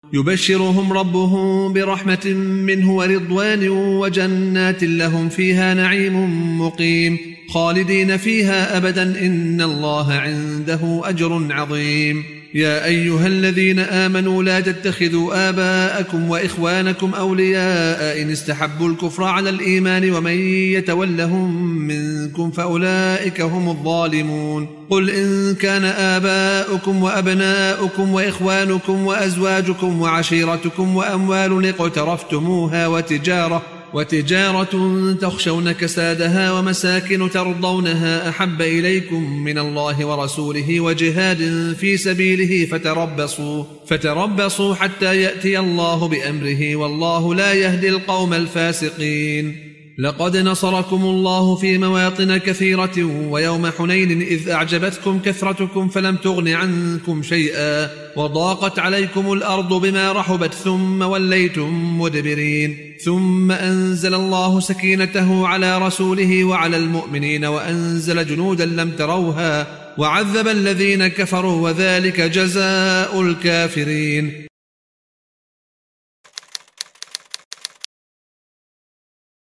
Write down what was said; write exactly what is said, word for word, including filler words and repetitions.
يبشرهم ربهم برحمة منه ورضوان وجنات لهم فيها نعيم مقيم خالدين فيها أبدا إن الله عنده أجر عظيم. يا أيها الذين آمنوا لا تتخذوا آباءكم وإخوانكم أولياء إن استحبوا الكفر على الإيمان ومن يتولهم منكم فأولئك هم الظالمون. قل إن كان آباؤكم وأبناؤكم وإخوانكم وأزواجكم وعشيرتكم وأموال اقترفتموها وتجارة وتجارة تخشون كسادها ومساكن ترضونها أحب إليكم من الله ورسوله وجهاد في سبيله فتربصوا, فتربصوا حتى يأتي الله بأمره والله لا يهدي القوم الفاسقين. لقد نصركم الله في مواطن كثيرة ويوم حنين إذ أعجبتكم كثرتكم فلم تغن عنكم شيئا وضاقت عليكم الأرض بما رحبت ثم وليتم مدبرين. ثم أنزل الله سكينته على رسوله وعلى المؤمنين وأنزل جنودا لم تروها وعذب الذين كفروا وذلك جزاء الكافرين.